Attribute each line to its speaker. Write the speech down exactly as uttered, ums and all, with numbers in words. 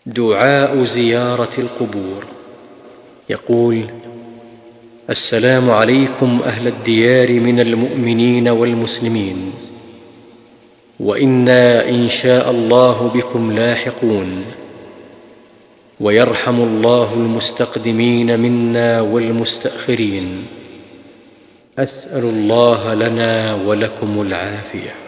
Speaker 1: دعاء زيارة القبور. يقول: السلام عليكم أهل الديار من المؤمنين والمسلمين، وإنا إن شاء الله بكم لاحقون، ويرحم الله المستقدمين منا والمستأخرين. أسأل الله لنا ولكم العافية.